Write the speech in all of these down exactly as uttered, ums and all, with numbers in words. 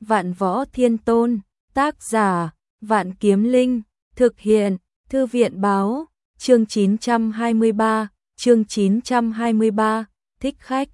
Vạn Võ Thiên Tôn, tác giả, Vạn Kiếm Linh, thực hiện, Thư viện báo, chương chín trăm hai mươi ba, chương chín trăm hai mươi ba, thích khách.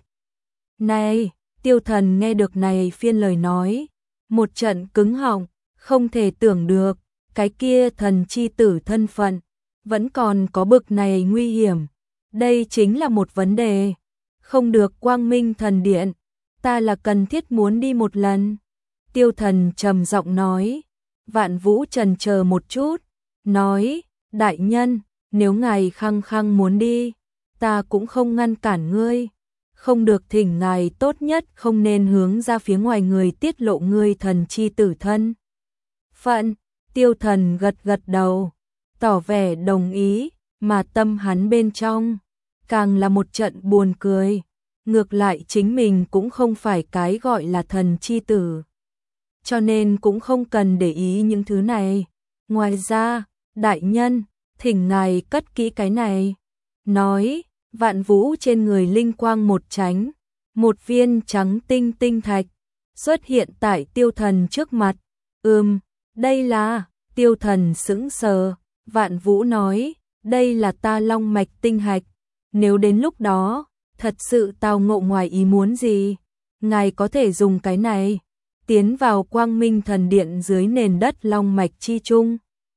Này, Tiêu Thần nghe được này phiên lời nói, một trận cứng họng, không thể tưởng được, cái kia thần chi tử thân phận, vẫn còn có bực này nguy hiểm. Đây chính là một vấn đề, không được Quang Minh Thần Điện, ta là cần thiết muốn đi một lần. Tiêu Thần trầm giọng nói. Vạn Vũ chần chờ một chút, nói, đại nhân, nếu ngài khăng khăng muốn đi, ta cũng không ngăn cản ngươi, không được thỉnh ngài tốt nhất không nên hướng ra phía ngoài người tiết lộ ngươi thần chi tử thân phận. Tiêu Thần gật gật đầu, tỏ vẻ đồng ý, mà tâm hắn bên trong càng là một trận buồn cười, ngược lại chính mình cũng không phải cái gọi là thần chi tử, cho nên cũng không cần để ý những thứ này. Ngoài ra, đại nhân, thỉnh ngài cất kỹ cái này. Nói, Vạn Vũ trên người linh quang một tránh, một viên trắng tinh tinh thạch xuất hiện tại Tiêu Thần trước mặt. Ừm, đây là, Tiêu Thần sững sờ. Vạn Vũ nói, đây là ta long mạch tinh hạch, nếu đến lúc đó thật sự tao ngộ ngoài ý muốn gì, ngài có thể dùng cái này tiến vào Quang Minh Thần Điện dưới nền đất long mạch chi trung,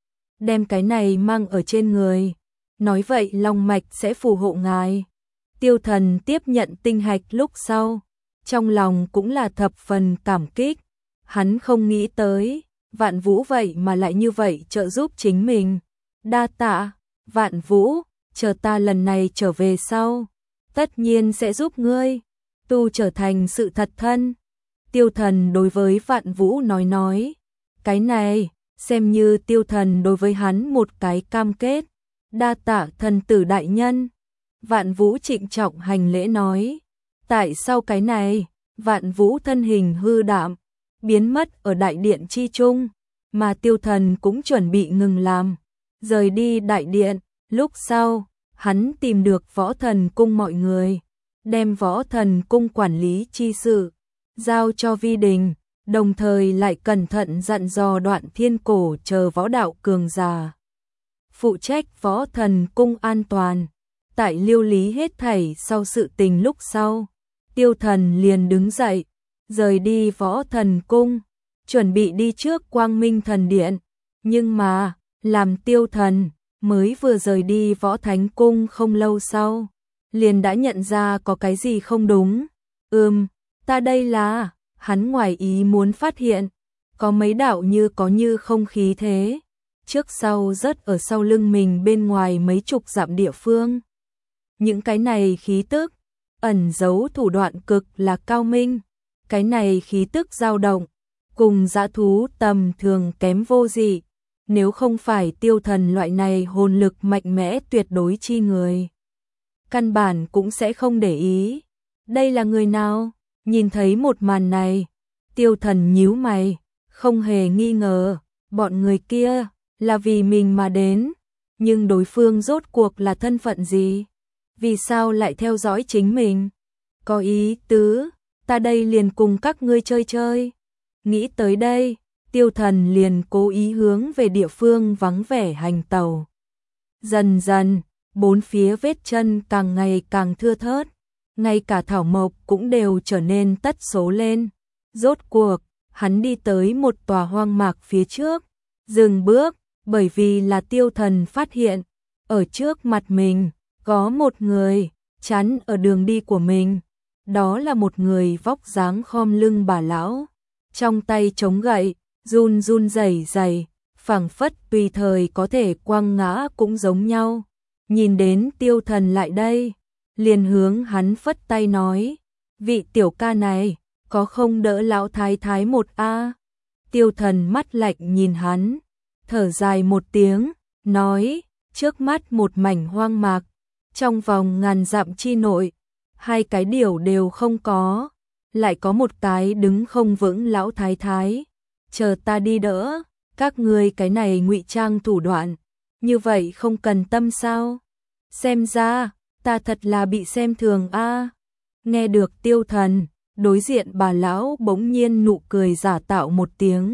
đem cái này mang ở trên người, nói vậy long mạch sẽ phù hộ ngài. Tiêu Thần tiếp nhận tinh hạch lúc sau, trong lòng cũng là thập phần cảm kích, hắn không nghĩ tới, Vạn Vũ vậy mà lại như vậy trợ giúp chính mình. Đa tạ, Vạn Vũ, chờ ta lần này trở về sau, tất nhiên sẽ giúp ngươi tu trở thành sự thật thân. Tiêu Thần đối với Vạn Vũ nói nói, cái này xem như Tiêu Thần đối với hắn một cái cam kết. Đa tạ thần tử đại nhân. Vạn Vũ trịnh trọng hành lễ nói. Tại sau cái này, Vạn Vũ thân hình hư đạm, biến mất ở đại điện chi trung, mà Tiêu Thần cũng chuẩn bị ngừng làm, rời đi đại điện. Lúc sau, hắn tìm được Võ Thần Cung mọi người, đem Võ Thần Cung quản lý chi sự giao cho Vi Đình, đồng thời lại cẩn thận dặn dò Đoạn Thiên Cổ chờ võ đạo cường giả phụ trách Võ Thần Cung an toàn. Tại liêu lý hết thảy sau sự tình lúc sau, Tiêu Thần liền đứng dậy, rời đi Võ Thần Cung, chuẩn bị đi trước Quang Minh Thần Điện. Nhưng mà, làm Tiêu Thần mới vừa rời đi Võ Thánh Cung không lâu sau, liền đã nhận ra có cái gì không đúng. Ừm, ta đây là, hắn ngoài ý muốn phát hiện, có mấy đạo như có như không khí thế, trước sau rất ở sau lưng mình bên ngoài mấy chục dặm địa phương. Những cái này khí tức, ẩn giấu thủ đoạn cực là cao minh, cái này khí tức dao động, cùng dã thú tầm thường kém vô dị, nếu không phải Tiêu Thần loại này hồn lực mạnh mẽ tuyệt đối chi người, căn bản cũng sẽ không để ý. Đây là người nào? Nhìn thấy một màn này, Tiêu Thần nhíu mày, không hề nghi ngờ, bọn người kia là vì mình mà đến, nhưng đối phương rốt cuộc là thân phận gì? Vì sao lại theo dõi chính mình? Có ý tứ, ta đây liền cùng các ngươi chơi chơi. Nghĩ tới đây, Tiêu Thần liền cố ý hướng về địa phương vắng vẻ hành tẩu. Dần dần, bốn phía vết chân càng ngày càng thưa thớt, ngay cả thảo mộc cũng đều trở nên tất số lên. Rốt cuộc, hắn đi tới một tòa hoang mạc phía trước, dừng bước, bởi vì là Tiêu Thần phát hiện, ở trước mặt mình, có một người, chắn ở đường đi của mình. Đó là một người vóc dáng khom lưng bà lão, trong tay chống gậy, run run rẩy rẩy, phảng phất tùy thời có thể quăng ngã cũng giống nhau. Nhìn đến Tiêu Thần lại đây, liền hướng hắn phất tay nói, vị tiểu ca này, có không đỡ lão thái thái một a? Tiêu Thần mắt lạnh nhìn hắn, thở dài một tiếng, nói, trước mắt một mảnh hoang mạc, trong vòng ngàn dặm chi nội, hai cái điều đều không có, lại có một cái đứng không vững lão thái thái, chờ ta đi đỡ. Các ngươi cái này ngụy trang thủ đoạn, như vậy không cần tâm sao? Xem ra, ta thật là bị xem thường a. Nghe được Tiêu Thần đối diện bà lão bỗng nhiên nụ cười giả tạo một tiếng.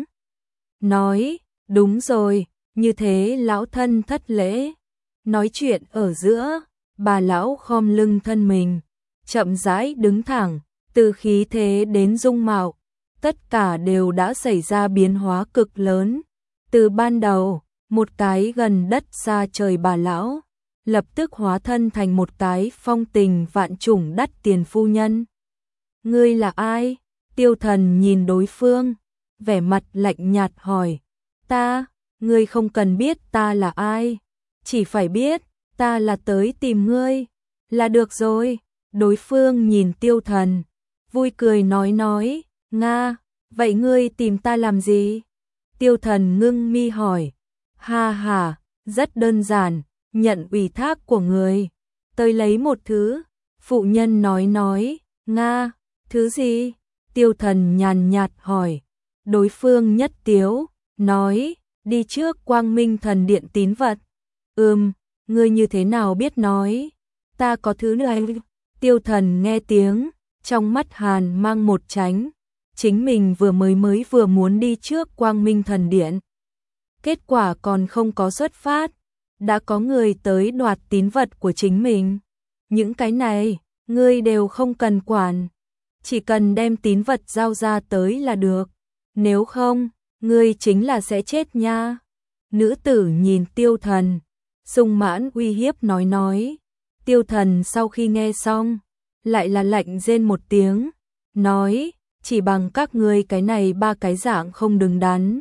Nói, đúng rồi, như thế lão thân thất lễ. Nói chuyện ở giữa, bà lão khom lưng thân mình, chậm rãi đứng thẳng, từ khí thế đến dung mạo, tất cả đều đã xảy ra biến hóa cực lớn. Từ ban đầu, một cái gần đất xa trời bà lão, lập tức hóa thân thành một cái phong tình vạn trùng đắt tiền phu nhân. Ngươi là ai? Tiêu Thần nhìn đối phương, vẻ mặt lạnh nhạt hỏi. Ta, ngươi không cần biết ta là ai, chỉ phải biết ta là tới tìm ngươi, là được rồi. Đối phương nhìn Tiêu Thần, vui cười nói nói, Nga, vậy ngươi tìm ta làm gì? Tiêu Thần ngưng mi hỏi, ha ha, rất đơn giản, nhận ủy thác của người, tới lấy một thứ. Phụ nhân nói nói, Nga, thứ gì? Tiêu Thần nhàn nhạt hỏi. Đối phương nhất tiếu, nói, đi trước Quang Minh Thần Điện tín vật. Ừm, ngươi như thế nào biết nói? Ta có thứ này. Tiêu Thần nghe tiếng, trong mắt hàn mang một tránh. Chính mình vừa mới mới vừa muốn đi trước Quang Minh Thần Điện. Kết quả còn không có xuất phát, đã có người tới đoạt tín vật của chính mình. Những cái này, ngươi đều không cần quản, chỉ cần đem tín vật giao ra tới là được. Nếu không, ngươi chính là sẽ chết nha. Nữ tử nhìn Tiêu Thần, sung mãn uy hiếp nói nói. Tiêu Thần sau khi nghe xong, lại là lạnh rên một tiếng, nói, chỉ bằng các ngươi cái này ba cái dạng không đứng đắn,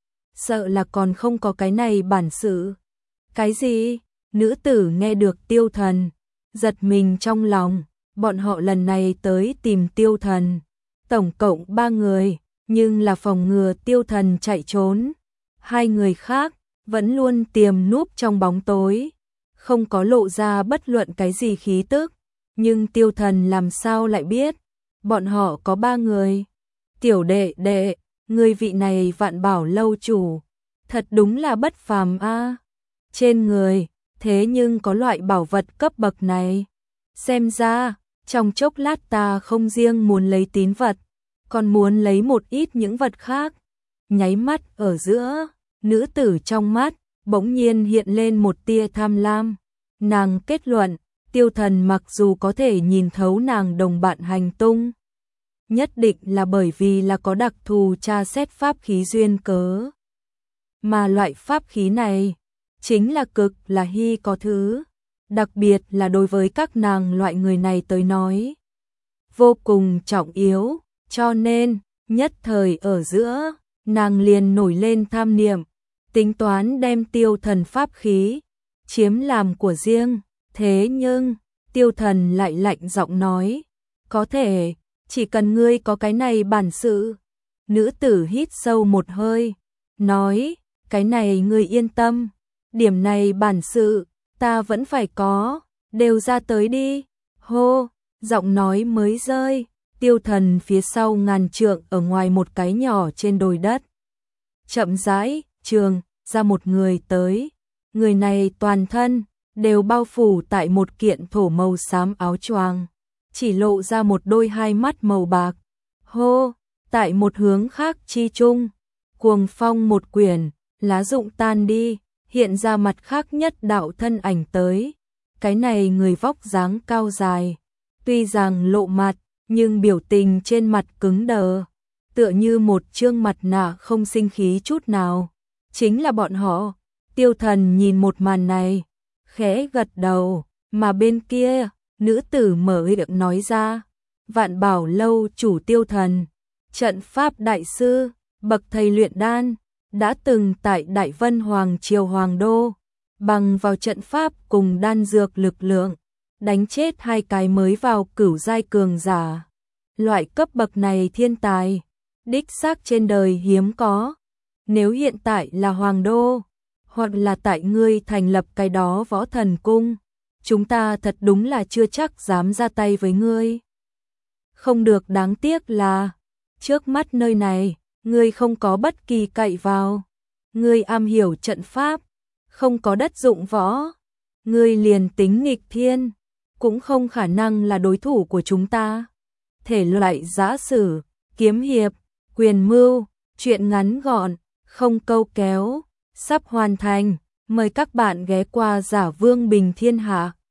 sợ là còn không có cái này bản sự. Cái gì? Nữ tử nghe được Tiêu Thần, giật mình trong lòng. Bọn họ lần này tới tìm Tiêu Thần, tổng cộng ba người, nhưng là phòng ngừa Tiêu Thần chạy trốn. Hai người khác vẫn luôn tiềm núp trong bóng tối, không có lộ ra bất luận cái gì khí tức. Nhưng Tiêu Thần làm sao lại biết bọn họ có ba người? Tiểu đệ đệ, người vị này Vạn Bảo lâu chủ, thật đúng là bất phàm a. Trên người thế nhưng có loại bảo vật cấp bậc này. Xem ra trong chốc lát ta không riêng muốn lấy tín vật, còn muốn lấy một ít những vật khác. Nháy mắt ở giữa, nữ tử trong mắt bỗng nhiên hiện lên một tia tham lam. Nàng kết luận, Tiêu Thần mặc dù có thể nhìn thấu nàng đồng bạn hành tung, nhất định là bởi vì là có đặc thù tra xét pháp khí duyên cớ. Mà loại pháp khí này chính là cực là hi có thứ, đặc biệt là đối với các nàng loại người này tới nói, vô cùng trọng yếu, cho nên, nhất thời ở giữa, nàng liền nổi lên tham niệm, tính toán đem Tiêu Thần pháp khí, chiếm làm của riêng. Thế nhưng, Tiêu Thần lại lạnh giọng nói, có thể, chỉ cần ngươi có cái này bản sự. Nữ tử hít sâu một hơi, nói, cái này ngươi yên tâm, điểm này bản sự, ta vẫn phải có, đều ra tới đi. Hô, giọng nói mới rơi, Tiêu Thần phía sau ngàn trượng ở ngoài một cái nhỏ trên đồi đất. Chậm rãi, trường, ra một người tới, người này toàn thân đều bao phủ tại một kiện thổ màu xám áo choàng, chỉ lộ ra một đôi hai mắt màu bạc. Hô, tại một hướng khác chi chung, cuồng phong một quyển, lá rụng tan đi, hiện ra mặt khác nhất đạo thân ảnh tới. Cái này người vóc dáng cao dài, tuy rằng lộ mặt, nhưng biểu tình trên mặt cứng đờ, tựa như một trương mặt nạ không sinh khí chút nào. Chính là bọn họ. Tiêu Thần nhìn một màn này, khẽ gật đầu, mà bên kia, nữ tử mở miệng nói ra, Vạn Bảo lâu chủ Tiêu Thần, trận pháp đại sư, bậc thầy luyện đan, đã từng tại Đại Vân Hoàng triều Hoàng đô, bằng vào trận pháp cùng đan dược lực lượng, đánh chết hai cái mới vào cửu giai cường giả. Loại cấp bậc này thiên tài, đích xác trên đời hiếm có. Nếu hiện tại là Hoàng đô, hoặc là tại ngươi thành lập cái đó võ thần cung, chúng ta thật đúng là chưa chắc dám ra tay với ngươi. Không được, đáng tiếc là, trước mắt nơi này, ngươi không có bất kỳ cậy vào. Ngươi am hiểu trận pháp, không có đất dụng võ. Ngươi liền tính nghịch thiên, cũng không khả năng là đối thủ của chúng ta. thể loại giã sử, kiếm hiệp, quyền mưu, truyện ngắn gọn, không câu kéo, sắp hoàn thành. Mời các bạn ghé qua Giả Vương Bình Thiên Hạ.